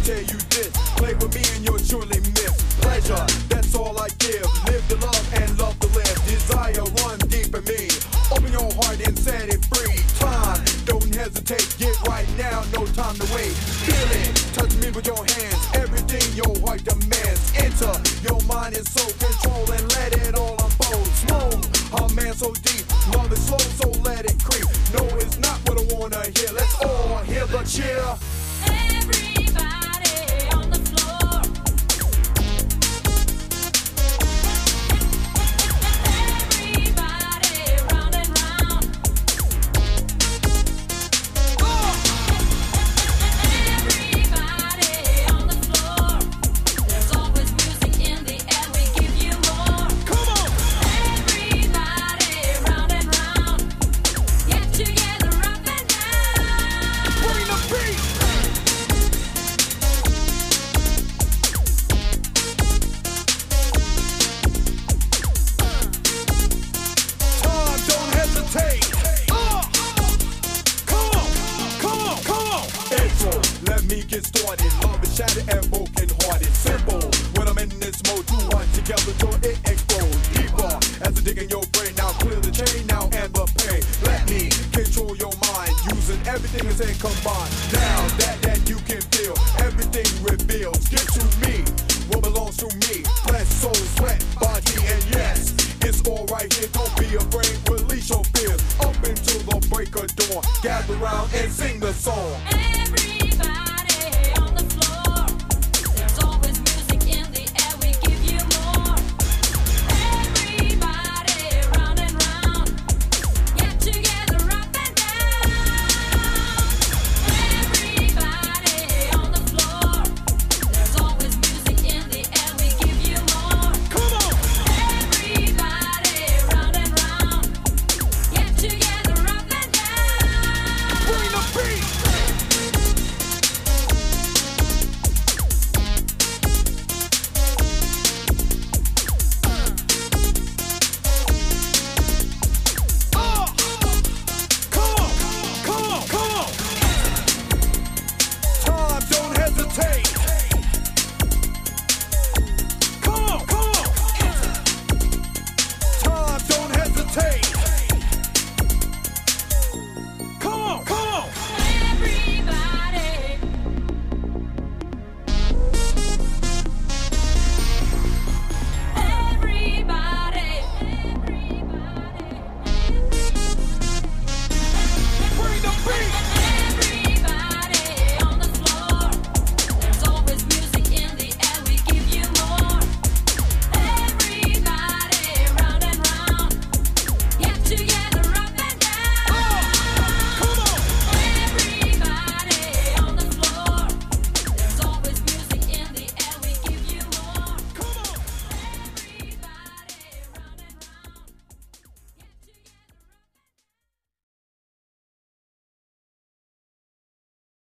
tell you this. Play with me and you'll surely miss pleasure. That's all I give. Live to love and love to live. Desire run deep in me. Open your heart and set it free. Time, don't hesitate. Get right now, no time to wait. Feel it, touch me with your hands. Everything your heart demands. Enter your mind and soul control and let it all unfold. Smooth, a man so deep. Love is slow, so let it creep. No, it's not what I wanna hear. Let's all hear the cheer. Everybody on the floor. Everybody round and round. Everybody on the floor. There's always music in the air. We give you more. Come on! Everybody round and round. Get together up and down. Bring the beat! Time, don't hesitate. Come on, come on, come on. Intro, let me get started. Love is shattered and broken hearted. Simple, when I'm in this mode, two hearts together till it explodes. Deeper, as I dig in your brain. Now clear the chain now and the pain. Let me control your mind, using everything that's in combined. Down,